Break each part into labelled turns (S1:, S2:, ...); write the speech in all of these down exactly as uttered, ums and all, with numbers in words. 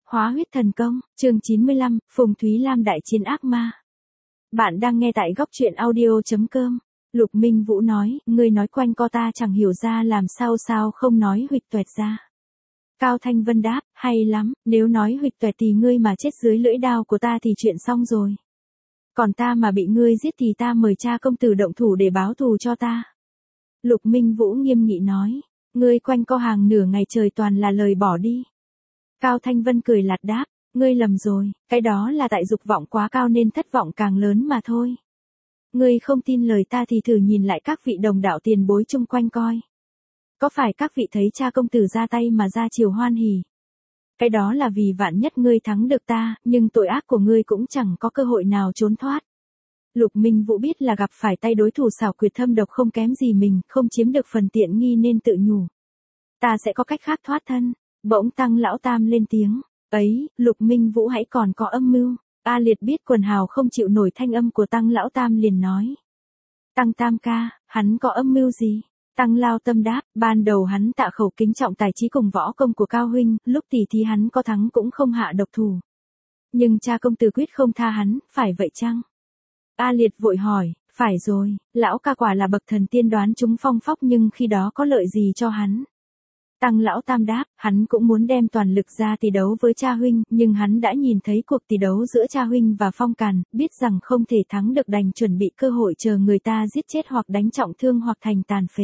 S1: Hóa huyết thần công, chương chín mươi lăm, Phùng Thúy Lam đại chiến ác ma. Bạn đang nghe tại góc truyện audio chấm com. Lục Minh Vũ nói, ngươi nói quanh co ta chẳng hiểu ra làm sao sao không nói huỵch toẹt ra. Cao Thanh Vân đáp, hay lắm, nếu nói huỵch toẹt thì ngươi mà chết dưới lưỡi đao của ta thì chuyện xong rồi. Còn ta mà bị ngươi giết thì ta mời cha công tử động thủ để báo thù cho ta. Lục Minh Vũ nghiêm nghị nói, ngươi quanh co hàng nửa ngày trời toàn là lời bỏ đi. Cao Thanh Vân cười lạt đáp, ngươi lầm rồi, cái đó là tại dục vọng quá cao nên thất vọng càng lớn mà thôi. Ngươi không tin lời ta thì thử nhìn lại các vị đồng đạo tiền bối chung quanh coi. Có phải các vị thấy cha công tử ra tay mà ra chiều hoan hỉ? Cái đó là vì vạn nhất ngươi thắng được ta, nhưng tội ác của ngươi cũng chẳng có cơ hội nào trốn thoát. Lục Minh Vũ biết là gặp phải tay đối thủ xảo quyệt thâm độc không kém gì mình, không chiếm được phần tiện nghi nên tự nhủ. Ta sẽ có cách khác thoát thân. Bỗng Tăng Lão Tam lên tiếng, ấy, Lục Minh Vũ hãy còn có âm mưu. A Liệt biết quần hào không chịu nổi thanh âm của Tăng Lão Tam liền nói. Tăng Tam ca, hắn có âm mưu gì? Tăng Lao Tâm đáp, ban đầu hắn tạ khẩu kính trọng tài trí cùng võ công của Cao huynh, lúc tỉ thí hắn có thắng cũng không hạ độc thủ. Nhưng cha công tử quyết không tha hắn, phải vậy chăng? A Liệt vội hỏi, phải rồi, lão ca quả là bậc thần tiên đoán chúng phong phóc nhưng khi đó có lợi gì cho hắn? Tăng Lão Tam đáp, hắn cũng muốn đem toàn lực ra tỷ đấu với cha huynh, nhưng hắn đã nhìn thấy cuộc tỷ đấu giữa cha huynh và Phong Càn, biết rằng không thể thắng được đành chuẩn bị cơ hội chờ người ta giết chết hoặc đánh trọng thương hoặc thành tàn phế.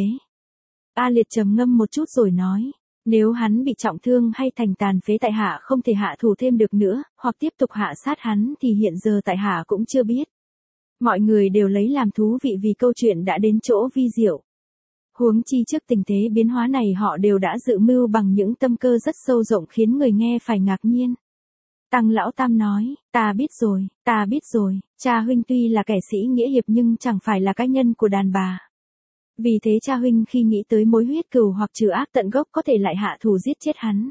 S1: A Liệt trầm ngâm một chút rồi nói, nếu hắn bị trọng thương hay thành tàn phế tại hạ không thể hạ thủ thêm được nữa, hoặc tiếp tục hạ sát hắn thì hiện giờ tại hạ cũng chưa biết. Mọi người đều lấy làm thú vị vì câu chuyện đã đến chỗ vi diệu. Huống chi trước tình thế biến hóa này họ đều đã dự mưu bằng những tâm cơ rất sâu rộng khiến người nghe phải ngạc nhiên. Tăng Lão Tam nói, ta biết rồi, ta biết rồi, cha huynh tuy là kẻ sĩ nghĩa hiệp nhưng chẳng phải là cái nhân của đàn bà. Vì thế cha huynh khi nghĩ tới mối huyết cừu hoặc trừ ác tận gốc có thể lại hạ thủ giết chết hắn.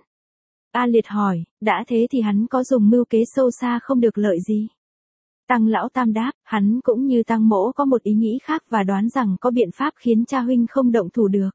S1: A Liệt hỏi, đã thế thì hắn có dùng mưu kế sâu xa không được lợi gì? Tăng Lão Tam đáp, hắn cũng như Tăng Mỗ có một ý nghĩ khác và đoán rằng có biện pháp khiến cha huynh không động thủ được.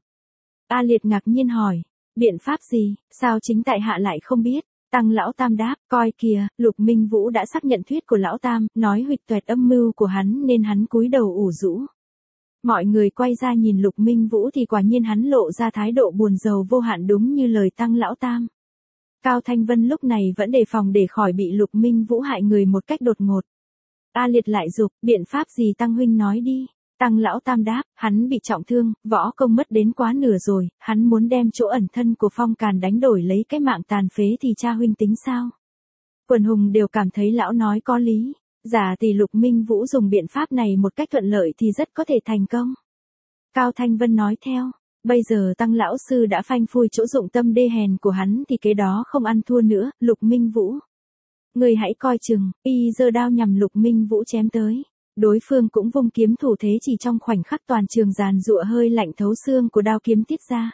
S1: A Liệt ngạc nhiên hỏi, biện pháp gì, sao chính tại hạ lại không biết? Tăng Lão Tam đáp, coi kìa, Lục Minh Vũ đã xác nhận thuyết của Lão Tam, nói huỵch toẹt âm mưu của hắn nên hắn cúi đầu ủ rũ. Mọi người quay ra nhìn Lục Minh Vũ thì quả nhiên hắn lộ ra thái độ buồn rầu vô hạn đúng như lời Tăng Lão Tam. Cao Thanh Vân lúc này vẫn đề phòng để khỏi bị Lục Minh Vũ hại người một cách đột ngột. A Liệt lại dục, biện pháp gì Tăng huynh nói đi. Tăng Lão Tam đáp, hắn bị trọng thương, võ công mất đến quá nửa rồi, hắn muốn đem chỗ ẩn thân của Phong Càn đánh đổi lấy cái mạng tàn phế thì cha huynh tính sao? Quần hùng đều cảm thấy lão nói có lý, giả tỷ Lục Minh Vũ dùng biện pháp này một cách thuận lợi thì rất có thể thành công. Cao Thanh Vân nói theo, bây giờ Tăng Lão Sư đã phanh phui chỗ dụng tâm đê hèn của hắn thì cái đó không ăn thua nữa, Lục Minh Vũ. Người hãy coi chừng, y giơ đao nhằm Lục Minh Vũ chém tới. Đối phương cũng vung kiếm thủ thế chỉ trong khoảnh khắc toàn trường giàn giụa hơi lạnh thấu xương của đao kiếm tiết ra.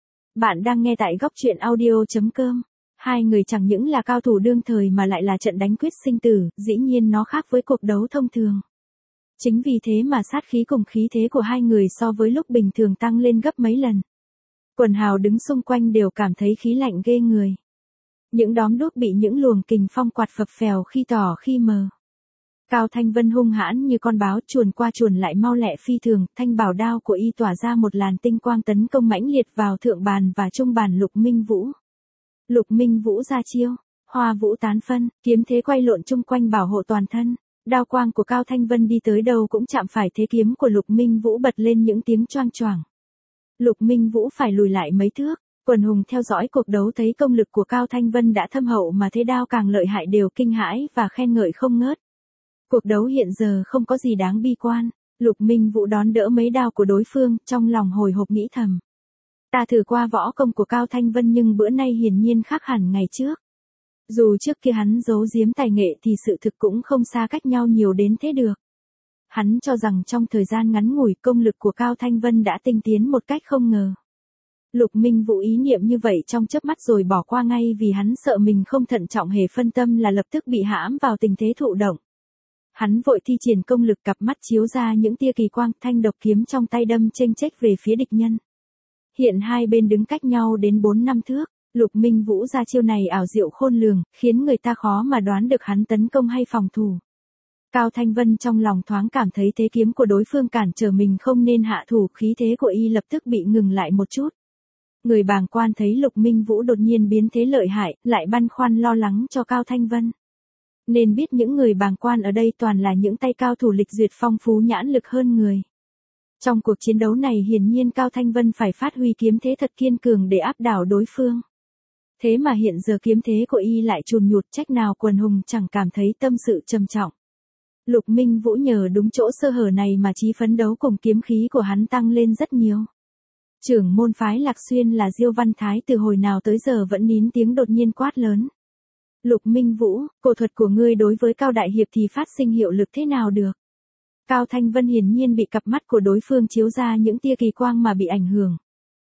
S1: Bạn đang nghe tại góc truyện audio chấm com. Hai người chẳng những là cao thủ đương thời mà lại là trận đánh quyết sinh tử, dĩ nhiên nó khác với cuộc đấu thông thường. Chính vì thế mà sát khí cùng khí thế của hai người so với lúc bình thường tăng lên gấp mấy lần. Quần hào đứng xung quanh đều cảm thấy khí lạnh ghê người. Những đóm đuốc bị những luồng kình phong quạt phập phèo khi tỏ khi mờ. Cao Thanh Vân hung hãn như con báo chuồn qua chuồn lại mau lẹ phi thường, thanh bảo đao của y tỏa ra một làn tinh quang tấn công mãnh liệt vào thượng bàn và trung bàn Lục Minh Vũ. Lục Minh Vũ ra chiêu, hoa vũ tán phân, kiếm thế quay lộn chung quanh bảo hộ toàn thân. Đao quang của Cao Thanh Vân đi tới đâu cũng chạm phải thế kiếm của Lục Minh Vũ bật lên những tiếng choang choảng. Lục Minh Vũ phải lùi lại mấy thước. Quần hùng theo dõi cuộc đấu thấy công lực của Cao Thanh Vân đã thâm hậu mà thế đao càng lợi hại đều kinh hãi và khen ngợi không ngớt. Cuộc đấu hiện giờ không có gì đáng bi quan, Lục Minh Vũ đón đỡ mấy đao của đối phương, trong lòng hồi hộp nghĩ thầm. Ta thử qua võ công của Cao Thanh Vân nhưng bữa nay hiển nhiên khác hẳn ngày trước. Dù trước kia hắn giấu giếm tài nghệ thì sự thực cũng không xa cách nhau nhiều đến thế được. Hắn cho rằng trong thời gian ngắn ngủi công lực của Cao Thanh Vân đã tinh tiến một cách không ngờ. Lục Minh Vũ ý niệm như vậy trong chớp mắt rồi bỏ qua ngay vì hắn sợ mình không thận trọng hề phân tâm là lập tức bị hãm vào tình thế thụ động. Hắn vội thi triển công lực cặp mắt chiếu ra những tia kỳ quang thanh độc kiếm trong tay đâm chênh chếch về phía địch nhân. Hiện hai bên đứng cách nhau đến bốn năm thước, Lục Minh Vũ ra chiêu này ảo diệu khôn lường, khiến người ta khó mà đoán được hắn tấn công hay phòng thủ. Cao Thanh Vân trong lòng thoáng cảm thấy thế kiếm của đối phương cản trở mình không nên hạ thủ, khí thế của y lập tức bị ngừng lại một chút. Người bàng quan thấy Lục Minh Vũ đột nhiên biến thế lợi hại, lại băn khoăn lo lắng cho Cao Thanh Vân. Nên biết những người bàng quan ở đây toàn là những tay cao thủ lịch duyệt phong phú nhãn lực hơn người. Trong cuộc chiến đấu này hiển nhiên Cao Thanh Vân phải phát huy kiếm thế thật kiên cường để áp đảo đối phương. Thế mà hiện giờ kiếm thế của y lại chùn nhụt, trách nào Quần Hùng chẳng cảm thấy tâm sự trầm trọng. Lục Minh Vũ nhờ đúng chỗ sơ hở này mà chí phấn đấu cùng kiếm khí của hắn tăng lên rất nhiều. Trưởng môn phái Lạc Xuyên là Diêu Văn Thái từ hồi nào tới giờ vẫn nín tiếng đột nhiên quát lớn. Lục Minh Vũ, cổ thuật của ngươi đối với Cao Đại Hiệp thì phát sinh hiệu lực thế nào được? Cao Thanh Vân hiển nhiên bị cặp mắt của đối phương chiếu ra những tia kỳ quang mà bị ảnh hưởng.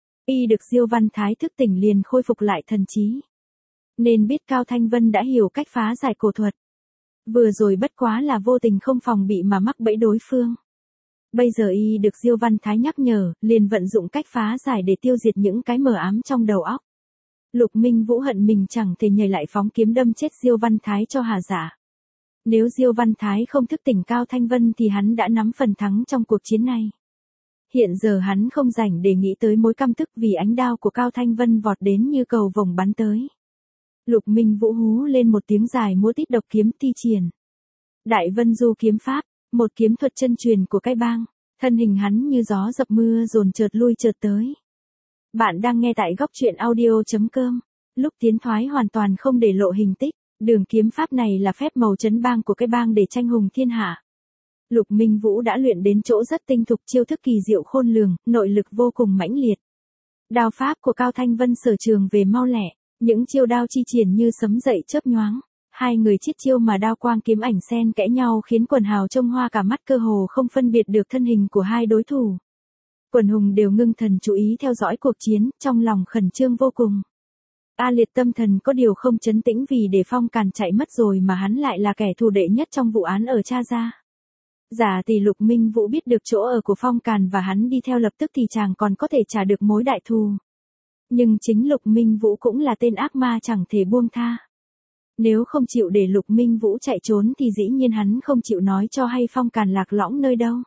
S1: Y được Diêu Văn Thái thức tỉnh liền khôi phục lại thần trí. Nên biết Cao Thanh Vân đã hiểu cách phá giải cổ thuật. Vừa rồi bất quá là vô tình không phòng bị mà mắc bẫy đối phương. Bây giờ y được Diêu Văn Thái nhắc nhở, liền vận dụng cách phá giải để tiêu diệt những cái mờ ám trong đầu óc. Lục Minh Vũ hận mình chẳng thể nhảy lại phóng kiếm đâm chết Diêu Văn Thái cho hà giả. Nếu Diêu Văn Thái không thức tỉnh Cao Thanh Vân thì hắn đã nắm phần thắng trong cuộc chiến này. Hiện giờ hắn không rảnh để nghĩ tới mối căm tức vì ánh đao của Cao Thanh Vân vọt đến như cầu vồng bắn tới. Lục Minh Vũ hú lên một tiếng dài múa tít độc kiếm thi triển. Đại Vân Du kiếm pháp, một kiếm thuật chân truyền của cái bang, thân hình hắn như gió dập mưa dồn chợt lui chợt tới. Bạn đang nghe tại góc truyện audio chấm com. Lúc tiến thoái hoàn toàn không để lộ hình tích, đường kiếm pháp này là phép màu trấn bang của cái bang để tranh hùng thiên hạ. Lục Minh Vũ đã luyện đến chỗ rất tinh thục, chiêu thức kỳ diệu khôn lường, nội lực vô cùng mãnh liệt. Đao pháp của Cao Thanh Vân sở trường về mau lẹ, những chiêu đao chi triển như sấm dậy chớp nhoáng. Hai người chiết chiêu mà đao quang kiếm ảnh xen kẽ nhau khiến quần hào trông hoa cả mắt, cơ hồ không phân biệt được thân hình của hai đối thủ. Quần hùng đều ngưng thần chú ý theo dõi cuộc chiến, trong lòng khẩn trương vô cùng. A Liệt tâm thần có điều không trấn tĩnh vì để Phong Càn chạy mất rồi mà hắn lại là kẻ thù đệ nhất trong vụ án ở Cha Gia. Giả tỷ Lục Minh Vũ biết được chỗ ở của Phong Càn và hắn đi theo lập tức thì chàng còn có thể trả được mối đại thù. Nhưng chính Lục Minh Vũ cũng là tên ác ma chẳng thể buông tha. Nếu không chịu để Lục Minh Vũ chạy trốn thì dĩ nhiên hắn không chịu nói cho hay Phong Càn lạc lõng nơi đâu.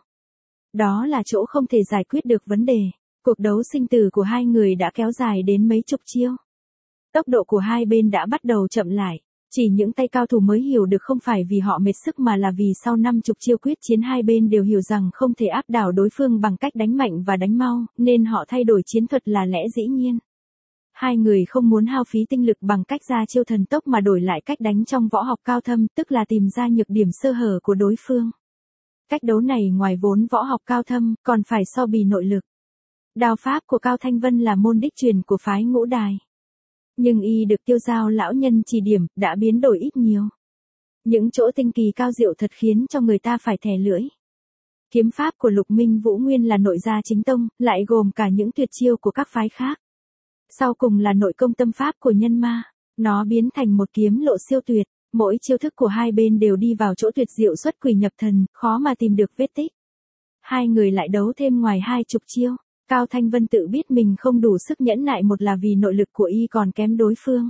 S1: Đó là chỗ không thể giải quyết được vấn đề. Cuộc đấu sinh tử của hai người đã kéo dài đến mấy chục chiêu. Tốc độ của hai bên đã bắt đầu chậm lại. Chỉ những tay cao thủ mới hiểu được không phải vì họ mệt sức mà là vì sau năm chục chiêu quyết chiến hai bên đều hiểu rằng không thể áp đảo đối phương bằng cách đánh mạnh và đánh mau, nên họ thay đổi chiến thuật là lẽ dĩ nhiên. Hai người không muốn hao phí tinh lực bằng cách ra chiêu thần tốc mà đổi lại cách đánh trong võ học cao thâm, tức là tìm ra nhược điểm sơ hở của đối phương. Cách đấu này ngoài vốn võ học cao thâm, còn phải so bì nội lực. Đao pháp của Cao Thanh Vân là môn đích truyền của phái Ngũ Đài. Nhưng y được Tiêu Giao lão nhân chỉ điểm, đã biến đổi ít nhiều. Những chỗ tinh kỳ cao diệu thật khiến cho người ta phải thè lưỡi. Kiếm pháp của Lục Minh Vũ nguyên là nội gia chính tông, lại gồm cả những tuyệt chiêu của các phái khác. Sau cùng là nội công tâm pháp của nhân ma, nó biến thành một kiếm lộ siêu tuyệt, mỗi chiêu thức của hai bên đều đi vào chỗ tuyệt diệu xuất quỷ nhập thần, khó mà tìm được vết tích. Hai người lại đấu thêm ngoài hai chục chiêu. Cao Thanh Vân tự biết mình không đủ sức nhẫn nại, một là vì nội lực của y còn kém đối phương.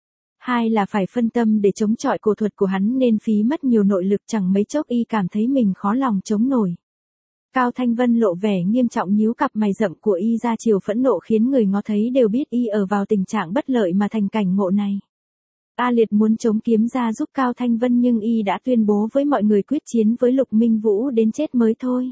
S1: Hai là phải phân tâm để chống chọi cổ thuật của hắn nên phí mất nhiều nội lực, chẳng mấy chốc y cảm thấy mình khó lòng chống nổi. Cao Thanh Vân lộ vẻ nghiêm trọng, nhíu cặp mày rậm của y ra chiều phẫn nộ khiến người ngó thấy đều biết y ở vào tình trạng bất lợi mà thành cảnh ngộ này. A Liệt muốn chống kiếm ra giúp Cao Thanh Vân nhưng y đã tuyên bố với mọi người quyết chiến với Lục Minh Vũ đến chết mới thôi.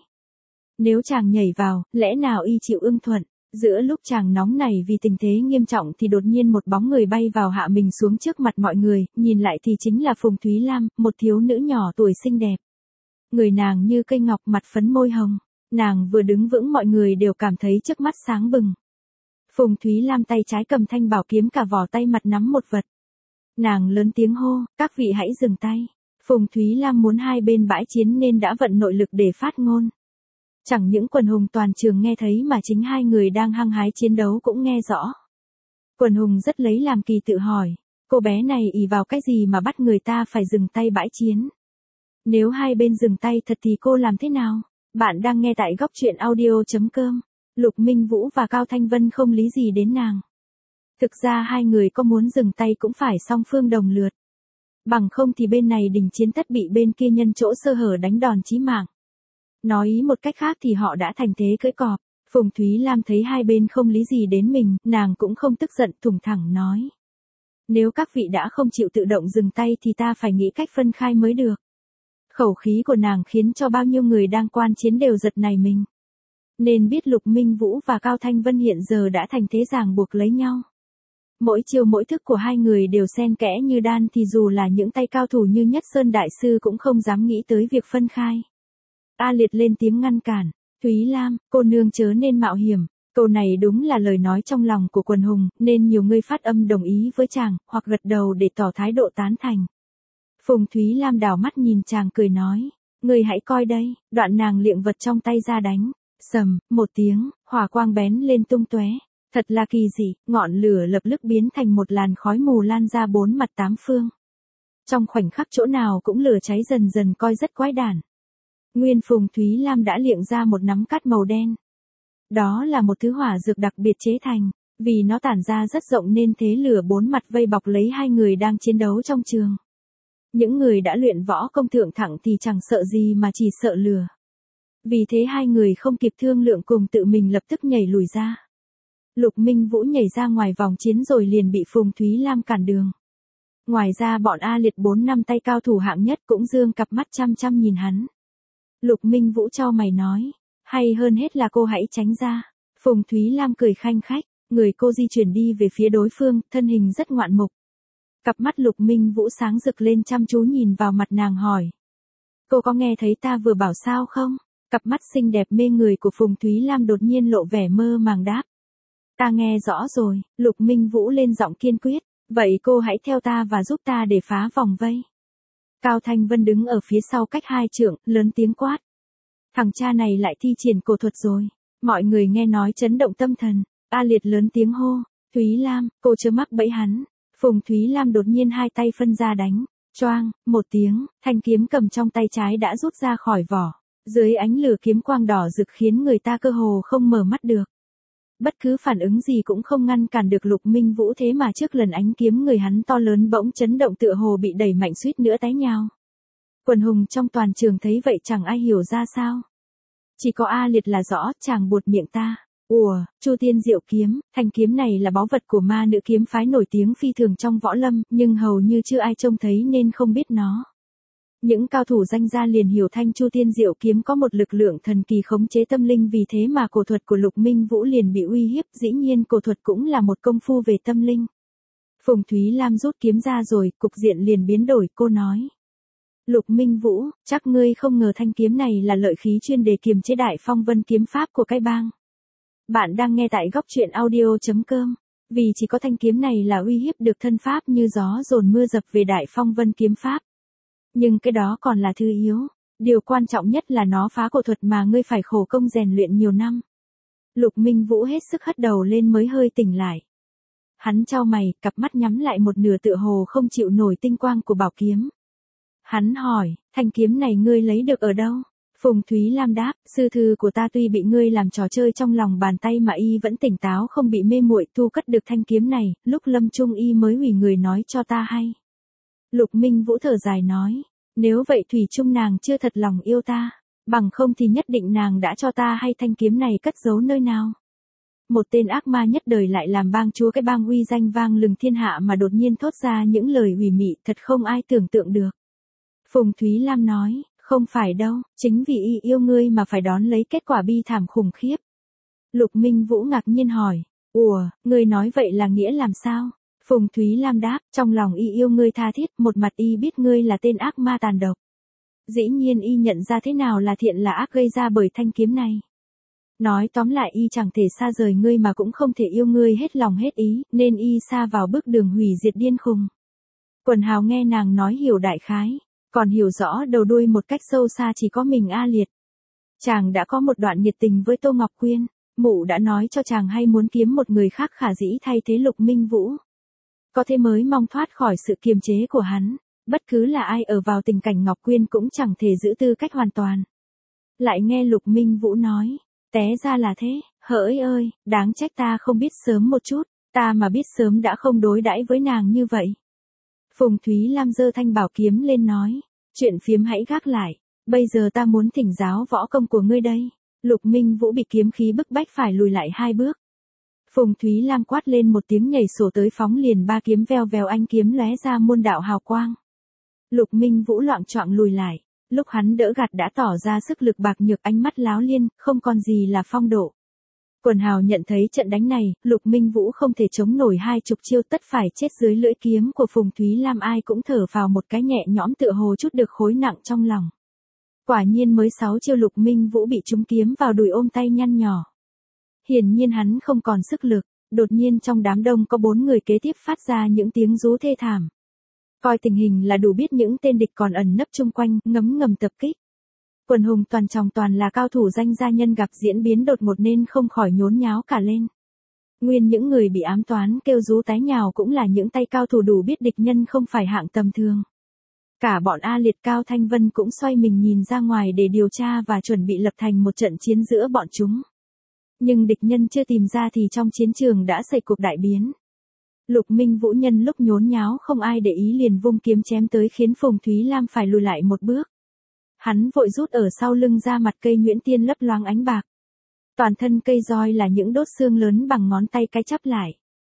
S1: Nếu chàng nhảy vào, lẽ nào y chịu ưng thuận? Giữa lúc chàng nóng nảy vì tình thế nghiêm trọng thì đột nhiên một bóng người bay vào hạ mình xuống trước mặt mọi người, nhìn lại thì chính là Phùng Thúy Lam, một thiếu nữ nhỏ tuổi xinh đẹp. Người nàng như cây ngọc, mặt phấn môi hồng. Nàng vừa đứng vững mọi người đều cảm thấy trước mắt sáng bừng. Phùng Thúy Lam tay trái cầm thanh bảo kiếm, cả vỏ tay mặt nắm một vật. Nàng lớn tiếng hô, các vị hãy dừng tay. Phùng Thúy Lam muốn hai bên bãi chiến nên đã vận nội lực để phát ngôn. Chẳng những quần hùng toàn trường nghe thấy mà chính hai người đang hăng hái chiến đấu cũng nghe rõ. Quần hùng rất lấy làm kỳ, tự hỏi, cô bé này ỷ vào cái gì mà bắt người ta phải dừng tay bãi chiến? Nếu hai bên dừng tay thật thì cô làm thế nào? Bạn đang nghe tại góc truyện audio chấm com. Lục Minh Vũ và Cao Thanh Vân không lý gì đến nàng. Thực ra hai người có muốn dừng tay cũng phải song phương đồng lượt. Bằng không thì bên này đình chiến tất bị bên kia nhân chỗ sơ hở đánh đòn chí mạng. Nói ý một cách khác thì họ đã thành thế cưỡi cọp. Phùng Thúy Lam thấy hai bên không lý gì đến mình, nàng cũng không tức giận, thủng thẳng nói. Nếu các vị đã không chịu tự động dừng tay thì ta phải nghĩ cách phân khai mới được. Khẩu khí của nàng khiến cho bao nhiêu người đang quan chiến đều giật nảy mình. Nên biết Lục Minh Vũ và Cao Thanh Vân hiện giờ đã thành thế ràng buộc lấy nhau. Mỗi chiêu mỗi thức của hai người đều xen kẽ như đan thì dù là những tay cao thủ như Nhất Sơn Đại Sư cũng không dám nghĩ tới việc phân khai. A Liệt lên tiếng ngăn cản. Thúy Lam, cô nương chớ nên mạo hiểm. Câu này đúng là lời nói trong lòng của quần hùng, nên nhiều người phát âm đồng ý với chàng, hoặc gật đầu để tỏ thái độ tán thành. Phùng Thúy Lam đảo mắt nhìn chàng cười nói, ngươi hãy coi đây, đoạn nàng liệng vật trong tay ra đánh. Sầm, một tiếng, hỏa quang bén lên tung tóe. Thật là kỳ dị, ngọn lửa lập tức biến thành một làn khói mù lan ra bốn mặt tám phương. Trong khoảnh khắc chỗ nào cũng lửa cháy dần dần coi rất quái đản. Nguyên Phùng Thúy Lam đã liệng ra một nắm cát màu đen. Đó là một thứ hỏa dược đặc biệt chế thành, vì nó tản ra rất rộng nên thế lửa bốn mặt vây bọc lấy hai người đang chiến đấu trong trường. Những người đã luyện võ công thượng thẳng thì chẳng sợ gì mà chỉ sợ lửa. Vì thế hai người không kịp thương lượng cùng tự mình lập tức nhảy lùi ra. Lục Minh Vũ nhảy ra ngoài vòng chiến rồi liền bị Phùng Thúy Lam cản đường. Ngoài ra bọn A Liệt bốn năm tay cao thủ hạng nhất cũng dương cặp mắt chăm chăm nhìn hắn. Lục Minh Vũ chau mày nói, hay hơn hết là cô hãy tránh ra. Phùng Thúy Lam cười khanh khách, người cô di chuyển đi về phía đối phương, thân hình rất ngoạn mục. Cặp mắt Lục Minh Vũ sáng rực lên chăm chú nhìn vào mặt nàng hỏi. Cô có nghe thấy ta vừa bảo sao không? Cặp mắt xinh đẹp mê người của Phùng Thúy Lam đột nhiên lộ vẻ mơ màng đáp. Ta nghe rõ rồi, Lục Minh Vũ lên giọng kiên quyết, vậy cô hãy theo ta và giúp ta để phá vòng vây. Cao Thanh Vân đứng ở phía sau cách hai trượng, lớn tiếng quát. Thằng cha này lại thi triển cổ thuật rồi. Mọi người nghe nói chấn động tâm thần. A Liệt lớn tiếng hô. Thúy Lam, cô chớ mắc bẫy hắn. Phùng Thúy Lam đột nhiên hai tay phân ra đánh. Choang, một tiếng, thanh kiếm cầm trong tay trái đã rút ra khỏi vỏ. Dưới ánh lửa kiếm quang đỏ rực khiến người ta cơ hồ không mở mắt được. Bất cứ phản ứng gì cũng không ngăn cản được Lục Minh Vũ, thế mà trước lần ánh kiếm người hắn to lớn bỗng chấn động tựa hồ bị đẩy mạnh suýt nữa té nhào. Quần hùng trong toàn trường thấy vậy chẳng ai hiểu ra sao. Chỉ có A Liệt là rõ, chàng buột miệng ta. Ủa, Chu Tiên Diệu kiếm, thanh kiếm này là báu vật của ma nữ kiếm phái nổi tiếng phi thường trong võ lâm, nhưng hầu như chưa ai trông thấy nên không biết nó. Những cao thủ danh gia liền hiểu thanh Chu Tiên Diệu kiếm có một lực lượng thần kỳ khống chế tâm linh, vì thế mà cổ thuật của Lục Minh Vũ liền bị uy hiếp, dĩ nhiên cổ thuật cũng là một công phu về tâm linh. Phùng Thúy Lam rút kiếm ra rồi, cục diện liền biến đổi, cô nói. Lục Minh Vũ, chắc ngươi không ngờ thanh kiếm này là lợi khí chuyên để kiềm chế Đại Phong Vân kiếm pháp của cái bang. Bạn đang nghe tại góc truyện audio chấm com. Vì chỉ có thanh kiếm này là uy hiếp được thân pháp như gió dồn mưa dập về Đại Phong Vân kiếm pháp. Nhưng cái đó còn là thứ yếu. Điều quan trọng nhất là nó phá cổ thuật mà ngươi phải khổ công rèn luyện nhiều năm. Lục Minh Vũ hết sức hất đầu lên mới hơi tỉnh lại. Hắn chau mày, cặp mắt nhắm lại một nửa tựa hồ không chịu nổi tinh quang của bảo kiếm. Hắn hỏi, thanh kiếm này ngươi lấy được ở đâu? Phùng Thúy Lam đáp, sư thư của ta tuy bị ngươi làm trò chơi trong lòng bàn tay mà y vẫn tỉnh táo không bị mê muội, thu cất được thanh kiếm này, lúc lâm chung y mới hủy người nói cho ta hay. Lục Minh Vũ thở dài nói, nếu vậy thủy chung nàng chưa thật lòng yêu ta, bằng không thì nhất định nàng đã cho ta hay thanh kiếm này cất giấu nơi nào. Một tên ác ma nhất đời lại làm bang chúa cái bang uy danh vang lừng thiên hạ mà đột nhiên thốt ra những lời hủy mị, thật không ai tưởng tượng được. Phùng Thúy Lam nói, không phải đâu, chính vì y yêu ngươi mà phải đón lấy kết quả bi thảm khủng khiếp. Lục Minh Vũ ngạc nhiên hỏi, ủa, ngươi nói vậy là nghĩa làm sao? Phùng Thúy Lam đáp, trong lòng y yêu ngươi tha thiết, một mặt y biết ngươi là tên ác ma tàn độc. Dĩ nhiên y nhận ra thế nào là thiện là ác gây ra bởi thanh kiếm này. Nói tóm lại y chẳng thể xa rời ngươi mà cũng không thể yêu ngươi hết lòng hết ý, nên y sa vào bước đường hủy diệt điên khùng. Quần hào nghe nàng nói hiểu đại khái, còn hiểu rõ đầu đuôi một cách sâu xa chỉ có mình A Liệt. Chàng đã có một đoạn nhiệt tình với Tô Ngọc Quyên, mụ đã nói cho chàng hay muốn kiếm một người khác khả dĩ thay thế Lục Minh Vũ. Có thế mới mong thoát khỏi sự kiềm chế của hắn, bất cứ là ai ở vào tình cảnh Ngọc Quyên cũng chẳng thể giữ tư cách hoàn toàn. Lại nghe Lục Minh Vũ nói, té ra là thế, hỡi ơi, đáng trách ta không biết sớm một chút, Ta mà biết sớm đã không đối đãi với nàng như vậy. Phùng Thúy Lam giơ thanh bảo kiếm lên nói. Chuyện phiếm hãy gác lại. Bây giờ ta muốn thỉnh giáo võ công của ngươi đây. Lục Minh Vũ bị kiếm khí bức bách phải lùi lại hai bước. Phùng Thúy Lam quát lên một tiếng nhảy sổ tới phóng liền ba kiếm veo veo anh kiếm lóe ra muôn đạo hào quang. Lục Minh Vũ loạng choạng lùi lại. Lúc hắn đỡ gạt đã tỏ ra sức lực bạc nhược, ánh mắt láo liên, không còn gì là phong độ. Quần hào nhận thấy trận đánh này, Lục Minh Vũ không thể chống nổi hai chục chiêu, tất phải chết dưới lưỡi kiếm của Phùng Thúy Lam, ai cũng thở vào một cái nhẹ nhõm tựa hồ chút được khối nặng trong lòng. Quả nhiên mới sáu chiêu Lục Minh Vũ bị trúng kiếm vào đùi, ôm tay nhăn nhỏ. Hiển nhiên hắn không còn sức lực, đột nhiên trong đám đông có bốn người kế tiếp phát ra những tiếng rú thê thảm. Coi tình hình là đủ biết những tên địch còn ẩn nấp chung quanh, ngấm ngầm tập kích. Quần hùng toàn chòng toàn là cao thủ danh gia nhân gặp diễn biến đột ngột nên không khỏi nhốn nháo cả lên. Nguyên những người bị ám toán kêu rú tái nhào cũng là những tay cao thủ đủ biết địch nhân không phải hạng tầm thường. Cả bọn A Liệt Cao Thanh Vân cũng xoay mình nhìn ra ngoài để điều tra và chuẩn bị lập thành một trận chiến giữa bọn chúng. Nhưng địch nhân chưa tìm ra thì trong chiến trường đã xảy cuộc đại biến. Lục Minh Vũ nhân lúc nhốn nháo không ai để ý liền vung kiếm chém tới khiến Phùng Thúy Lam phải lùi lại một bước. Hắn vội rút ở sau lưng ra mặt cây nhuyễn tiên lấp loáng ánh bạc. Toàn thân cây roi là những đốt xương lớn bằng ngón tay cái chắp lại.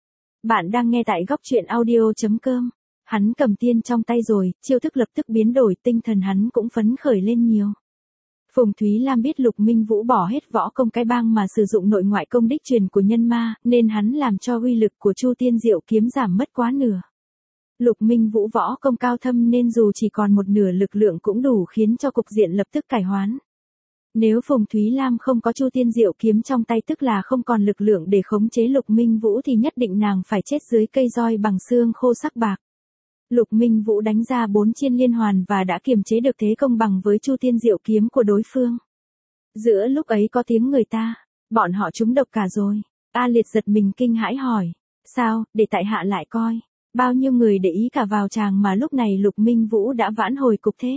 S1: Bạn đang nghe tại góc truyện audio chấm com. Hắn cầm tiên trong tay rồi, chiêu thức lập tức biến đổi, tinh thần hắn cũng phấn khởi lên nhiều. Phùng Thúy Lam biết Lục Minh Vũ bỏ hết võ công cái bang mà sử dụng nội ngoại công đích truyền của nhân ma, nên hắn làm cho uy lực của Chu Tiên Diệu kiếm giảm mất quá nửa. Lục Minh Vũ võ công cao thâm nên dù chỉ còn một nửa lực lượng cũng đủ khiến cho cục diện lập tức cải hoán. Nếu Phùng Thúy Lam không có Chu Tiên Diệu kiếm trong tay tức là không còn lực lượng để khống chế Lục Minh Vũ thì nhất định nàng phải chết dưới cây roi bằng xương khô sắc bạc. Lục Minh Vũ đánh ra bốn chiên liên hoàn và đã kiềm chế được thế công bằng với Chu Tiên Diệu kiếm của đối phương. Giữa lúc ấy có tiếng người ta, bọn họ trúng độc cả rồi. A Liệt giật mình kinh hãi hỏi, sao, để tại hạ lại coi. Bao nhiêu người để ý cả vào chàng mà lúc này Lục Minh Vũ đã vãn hồi cục thế.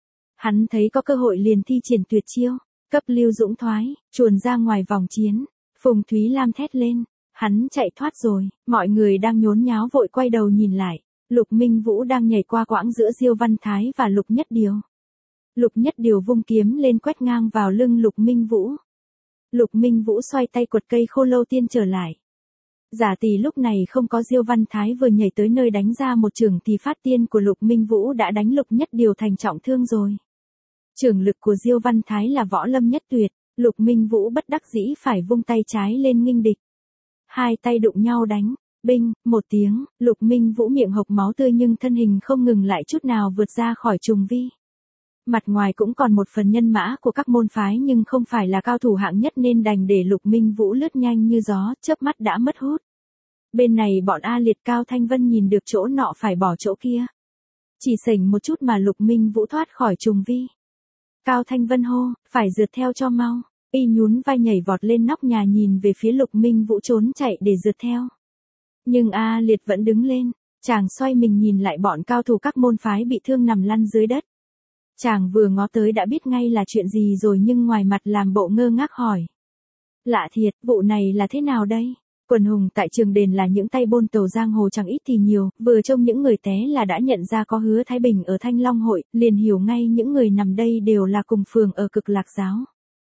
S1: Hắn thấy có cơ hội liền thi triển tuyệt chiêu, cấp lưu dũng thoái, chuồn ra ngoài vòng chiến. Phùng Thúy Lam thét lên, hắn chạy thoát rồi, mọi người đang nhốn nháo vội quay đầu nhìn lại. Lục Minh Vũ đang nhảy qua quãng giữa Diêu Văn Thái và Lục Nhất Điều. Lục Nhất Điều vung kiếm lên quét ngang vào lưng Lục Minh Vũ. Lục Minh Vũ xoay tay quật cây khô lâu tiên trở lại. Giả tỷ lúc này không có Diêu Văn Thái vừa nhảy tới nơi đánh ra một chưởng thì phát tiên của Lục Minh Vũ đã đánh Lục Nhất Điều thành trọng thương rồi. Chưởng lực của Diêu Văn Thái là võ lâm nhất tuyệt, Lục Minh Vũ bất đắc dĩ phải vung tay trái lên nghênh địch. Hai tay đụng nhau đánh. Binh, một tiếng, Lục Minh Vũ miệng hộc máu tươi nhưng thân hình không ngừng lại chút nào vượt ra khỏi trùng vi. Mặt ngoài cũng còn một phần nhân mã của các môn phái nhưng không phải là cao thủ hạng nhất nên đành để Lục Minh Vũ lướt nhanh như gió, chớp mắt đã mất hút. Bên này bọn A Liệt Cao Thanh Vân nhìn được chỗ nọ phải bỏ chỗ kia. Chỉ sảnh một chút mà Lục Minh Vũ thoát khỏi trùng vi. Cao Thanh Vân hô, phải rượt theo cho mau. Y nhún vai nhảy vọt lên nóc nhà nhìn về phía Lục Minh Vũ trốn chạy để rượt theo. Nhưng A Liệt vẫn đứng lên, chàng xoay mình nhìn lại bọn cao thủ các môn phái bị thương nằm lăn dưới đất. Chàng vừa ngó tới đã biết ngay là chuyện gì rồi nhưng ngoài mặt làm bộ ngơ ngác hỏi. Lạ thiệt, vụ này là thế nào đây? Quần hùng tại trường đền là những tay bôn tàu giang hồ chẳng ít thì nhiều, vừa trông những người té là đã nhận ra có Hứa Thái Bình ở Thanh Long hội, liền hiểu ngay những người nằm đây đều là cùng phường ở Cực Lạc giáo.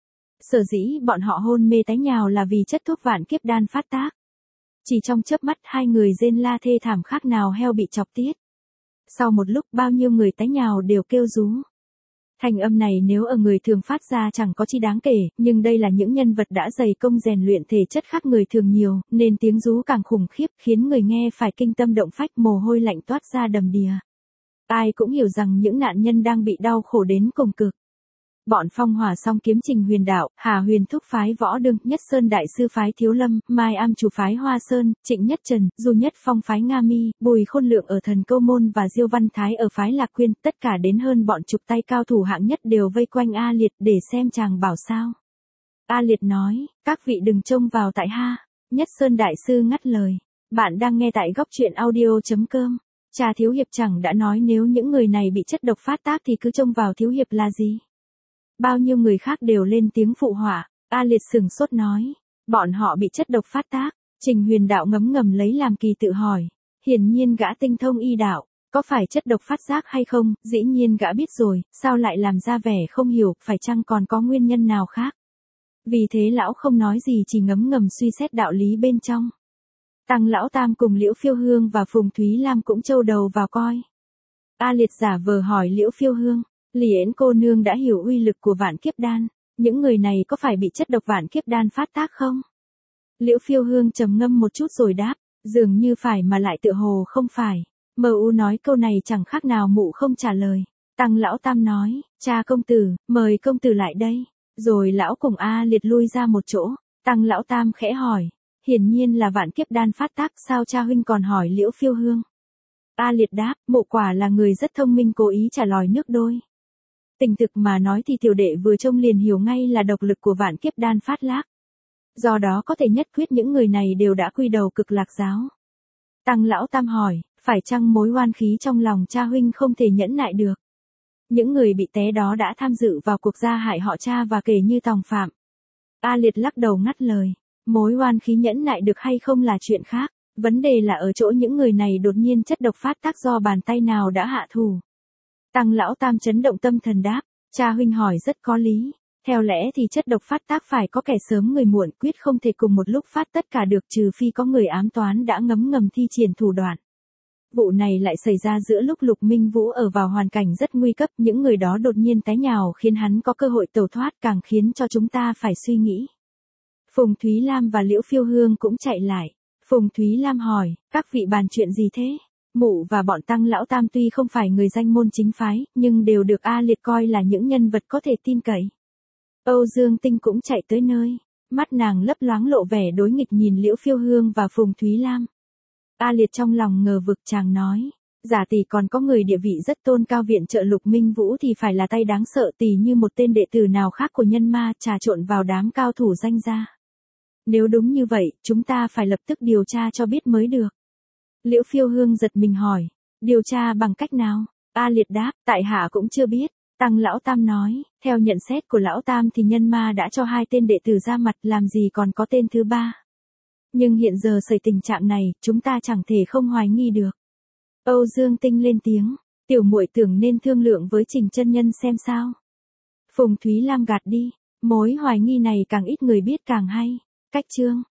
S1: Sở dĩ bọn họ hôn mê tái nhào là vì chất thuốc vạn kiếp đan phát tác. Chỉ trong chớp mắt hai người rên la thê thảm khác nào heo bị chọc tiết. Sau một lúc bao nhiêu người tái nhào đều kêu rú. Thành âm này nếu ở người thường phát ra chẳng có chi đáng kể, nhưng đây là những nhân vật đã dày công rèn luyện thể chất khác người thường nhiều, nên tiếng rú càng khủng khiếp khiến người nghe phải kinh tâm động phách, mồ hôi lạnh toát ra đầm đìa. Ai cũng hiểu rằng những nạn nhân đang bị đau khổ đến cùng cực. Bọn Phong Hỏa Song Kiếm Trình Huyền Đạo, Hà Huyền Thúc phái Võ Đương, Nhất Sơn Đại Sư phái Thiếu Lâm, Mai Am Chủ phái Hoa Sơn, Trịnh Nhất Trần, Du Nhất Phong phái Nga Mi, Bùi Khôn Lượng ở Thần Câu Môn và Diêu Văn Thái ở phái Lạc Quyên, tất cả đến hơn bọn chục tay cao thủ hạng nhất đều vây quanh A Liệt để xem chàng bảo sao. A Liệt nói, các vị đừng trông vào tại ha. Nhất Sơn Đại Sư ngắt lời, bạn đang nghe tại góc truyện audio chấm com. Cha Thiếu Hiệp chẳng đã nói nếu những người này bị chất độc phát tác thì cứ trông vào Thiếu Hiệp là gì? Bao nhiêu người khác đều lên tiếng phụ họa. A Liệt sừng sốt nói, bọn họ bị chất độc phát tác, Trình Huyền Đạo ngấm ngầm lấy làm kỳ tự hỏi. Hiển nhiên gã tinh thông y đạo, có phải chất độc phát giác hay không, dĩ nhiên gã biết rồi, sao lại làm ra vẻ không hiểu, phải chăng còn có nguyên nhân nào khác. Vì thế lão không nói gì, chỉ ngấm ngầm suy xét đạo lý bên trong. Tăng lão tam cùng Liễu Phiêu Hương và Phùng Thúy Lam cũng trâu đầu vào coi. A Liệt giả vờ hỏi Liễu Phiêu Hương, Liễn cô nương đã hiểu uy lực của vạn kiếp đan, những người này có phải bị chất độc vạn kiếp đan phát tác không? Liễu Phiêu Hương trầm ngâm một chút rồi đáp, dường như phải mà lại tựa hồ không phải. Mờ u nói câu này chẳng khác nào mụ không trả lời. Tăng lão tam nói, cha công tử, mời công tử lại đây. Rồi lão cùng A Liệt lui ra một chỗ. Tăng lão tam khẽ hỏi, hiển nhiên là vạn kiếp đan phát tác, sao cha huynh còn hỏi Liễu Phiêu Hương? A Liệt đáp, mụ quả là người rất thông minh, cố ý trả lòi nước đôi. Tình thực mà nói thì tiểu đệ vừa trông liền hiểu ngay là độc lực của vạn kiếp đan phát tác. Do đó có thể nhất quyết những người này đều đã quy đầu Cực Lạc giáo. Tăng lão tam hỏi, phải chăng mối oan khí trong lòng cha huynh không thể nhẫn nại được? Những người bị té đó đã tham dự vào cuộc gia hại họ cha và kể như tòng phạm. A Liệt lắc đầu ngắt lời, mối oan khí nhẫn nại được hay không là chuyện khác, vấn đề là ở chỗ những người này đột nhiên chất độc phát tác do bàn tay nào đã hạ thủ. Tăng lão tam chấn động tâm thần đáp, cha huynh hỏi rất có lý. Theo lẽ thì chất độc phát tác phải có kẻ sớm người muộn, quyết không thể cùng một lúc phát tất cả được, trừ phi có người ám toán đã ngấm ngầm thi triển thủ đoạn. Vụ này lại xảy ra giữa lúc Lục Minh Vũ ở vào hoàn cảnh rất nguy cấp, những người đó đột nhiên té nhào khiến hắn có cơ hội tẩu thoát, càng khiến cho chúng ta phải suy nghĩ. Phùng Thúy Lam và Liễu Phiêu Hương cũng chạy lại. Phùng Thúy Lam hỏi, các vị bàn chuyện gì thế? Mụ và bọn Tăng lão tam tuy không phải người danh môn chính phái, nhưng đều được A Liệt coi là những nhân vật có thể tin cậy. Âu Dương Tinh cũng chạy tới nơi, mắt nàng lấp loáng lộ vẻ đối nghịch nhìn Liễu Phiêu Hương và Phùng Thúy Lam. A Liệt trong lòng ngờ vực, chàng nói, giả tỷ còn có người địa vị rất tôn cao viện trợ Lục Minh Vũ thì phải là tay đáng sợ tỉ như một tên đệ tử nào khác của nhân ma trà trộn vào đám cao thủ danh gia. Nếu đúng như vậy, chúng ta phải lập tức điều tra cho biết mới được. Liễu Phiêu Hương giật mình hỏi, điều tra bằng cách nào? A Liệt đáp, tại hạ cũng chưa biết. Tăng lão tam nói, theo nhận xét của lão tam thì nhân ma đã cho hai tên đệ tử ra mặt, làm gì còn có tên thứ ba. Nhưng hiện giờ xảy tình trạng này, chúng ta chẳng thể không hoài nghi được. Âu Dương Tinh lên tiếng, tiểu muội tưởng nên thương lượng với Trình chân nhân xem sao. Phùng Thúy Lam gạt đi, mối hoài nghi này càng ít người biết càng hay. Cách chương